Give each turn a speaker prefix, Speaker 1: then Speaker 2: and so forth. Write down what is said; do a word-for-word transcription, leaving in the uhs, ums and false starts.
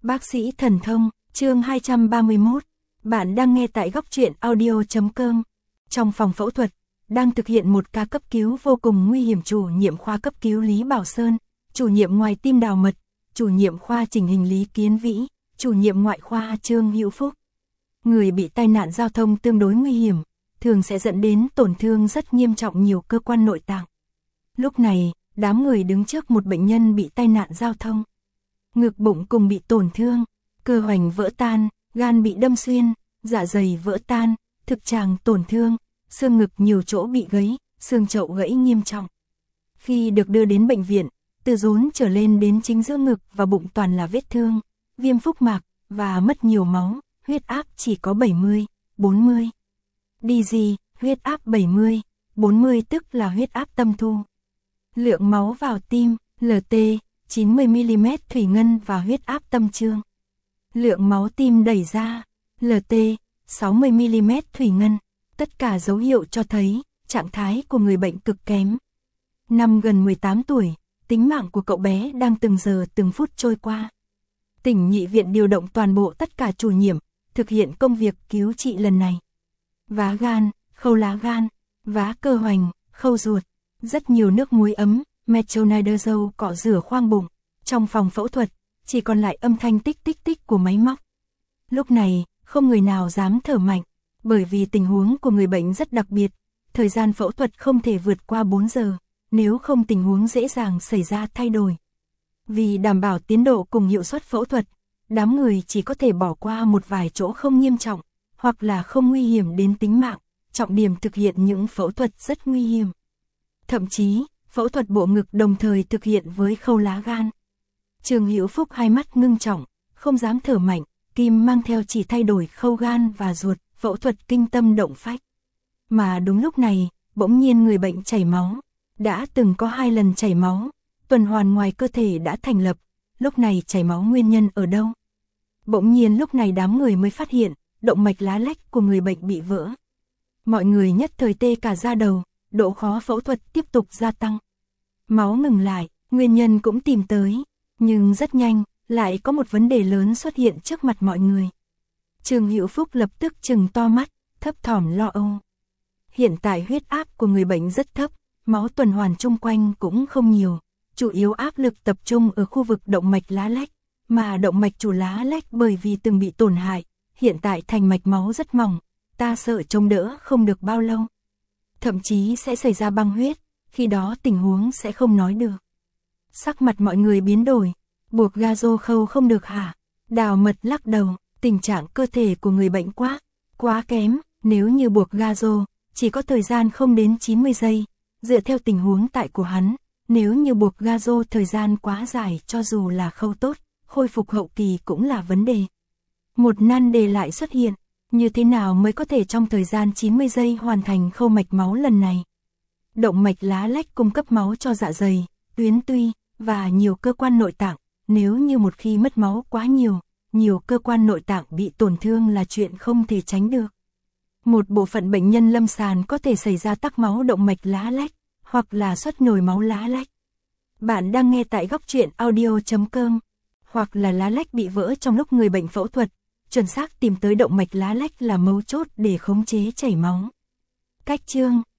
Speaker 1: Bác sĩ thần thông, chương hai trăm ba mươi mốt. Bạn đang nghe tại góc truyện audio chấm com. Trong phòng phẫu thuật, đang thực hiện một ca cấp cứu vô cùng nguy hiểm. Chủ nhiệm khoa cấp cứu Lý Bảo Sơn, chủ nhiệm ngoài tim Đào Mật, chủ nhiệm khoa chỉnh hình Lý Kiến Vĩ, chủ nhiệm ngoại khoa Trương Hữu Phúc. Người bị tai nạn giao thông tương đối nguy hiểm, thường sẽ dẫn đến tổn thương rất nghiêm trọng nhiều cơ quan nội tạng. Lúc này, đám người đứng trước một bệnh nhân bị tai nạn giao thông. Ngực bụng cùng bị tổn thương, cơ hoành vỡ tan, gan bị đâm xuyên, dạ dày vỡ tan, thực tràng tổn thương, xương ngực nhiều chỗ bị gãy, xương chậu gãy nghiêm trọng. Khi được đưa đến bệnh viện, từ rốn trở lên đến chính giữa ngực và bụng toàn là vết thương, viêm phúc mạc và mất nhiều máu, huyết áp chỉ có bảy mươi, bốn mươi. đê giê, huyết áp bảy mươi, bốn mươi tức là huyết áp tâm thu. Lượng máu vào tim, lờ tê, chín mươi mi-li-mét thủy ngân và huyết áp tâm trương. Lượng máu tim đẩy ra, lờ tê, sáu mươi mi-li-mét thủy ngân. Tất cả dấu hiệu cho thấy trạng thái của người bệnh cực kém. Năm gần mười tám tuổi, tính mạng của cậu bé đang từng giờ từng phút trôi qua. Tỉnh nhị viện điều động toàn bộ tất cả chủ nhiệm, thực hiện công việc cứu trị lần này. Vá gan, khâu lá gan, vá cơ hoành, khâu ruột, rất nhiều nước muối ấm, metronidazole cọ rửa khoang bụng. Trong phòng phẫu thuật, chỉ còn lại âm thanh tích tích tích của máy móc. Lúc này, không người nào dám thở mạnh, bởi vì tình huống của người bệnh rất đặc biệt, thời gian phẫu thuật không thể vượt qua bốn giờ, nếu không tình huống dễ dàng xảy ra thay đổi. Vì đảm bảo tiến độ cùng hiệu suất phẫu thuật, đám người chỉ có thể bỏ qua một vài chỗ không nghiêm trọng, hoặc là không nguy hiểm đến tính mạng, trọng điểm thực hiện những phẫu thuật rất nguy hiểm. Thậm chí, phẫu thuật bộ ngực đồng thời thực hiện với khâu lá gan. Trương Hữu Phúc hai mắt ngưng trọng, không dám thở mạnh, kim mang theo chỉ thay đổi khâu gan và ruột, phẫu thuật kinh tâm động phách. Mà đúng lúc này, bỗng nhiên người bệnh chảy máu. Đã từng có hai lần chảy máu, tuần hoàn ngoài cơ thể đã thành lập, lúc này chảy máu nguyên nhân ở đâu? Bỗng nhiên lúc này đám người mới phát hiện, động mạch lá lách của người bệnh bị vỡ. Mọi người nhất thời tê cả da đầu, độ khó phẫu thuật tiếp tục gia tăng. Máu ngừng lại, nguyên nhân cũng tìm tới, nhưng rất nhanh, lại có một vấn đề lớn xuất hiện trước mặt mọi người. Trương Hữu Phúc lập tức trừng to mắt, thấp thỏm lo âu. Hiện tại huyết áp của người bệnh rất thấp, máu tuần hoàn chung quanh cũng không nhiều, chủ yếu áp lực tập trung ở khu vực động mạch lá lách, mà động mạch chủ lá lách bởi vì từng bị tổn hại, hiện tại thành mạch máu rất mỏng, ta sợ chống đỡ không được bao lâu. Thậm chí sẽ xảy ra băng huyết, khi đó tình huống sẽ không nói được. Sắc mặt mọi người biến đổi, buộc gazo khâu không được hả? Đào Mật lắc đầu, tình trạng cơ thể của người bệnh quá, quá kém, nếu như buộc gazo, chỉ có thời gian không đến chín mươi giây, dựa theo tình huống tại của hắn, nếu như buộc gazo thời gian quá dài cho dù là khâu tốt, khôi phục hậu kỳ cũng là vấn đề. Một nan đề lại xuất hiện, như thế nào mới có thể trong thời gian chín mươi giây hoàn thành khâu mạch máu lần này? Động mạch lá lách cung cấp máu cho dạ dày, tuyến tụy và nhiều cơ quan nội tạng, nếu như một khi mất máu quá nhiều, nhiều cơ quan nội tạng bị tổn thương là chuyện không thể tránh được. Một bộ phận bệnh nhân lâm sàng có thể xảy ra tắc máu động mạch lá lách, hoặc là xuất nhồi máu lá lách. Bạn đang nghe tại góc truyện audio chấm com, hoặc là lá lách bị vỡ trong lúc người bệnh phẫu thuật, chuẩn xác tìm tới động mạch lá lách là mấu chốt để khống chế chảy máu. Cách chương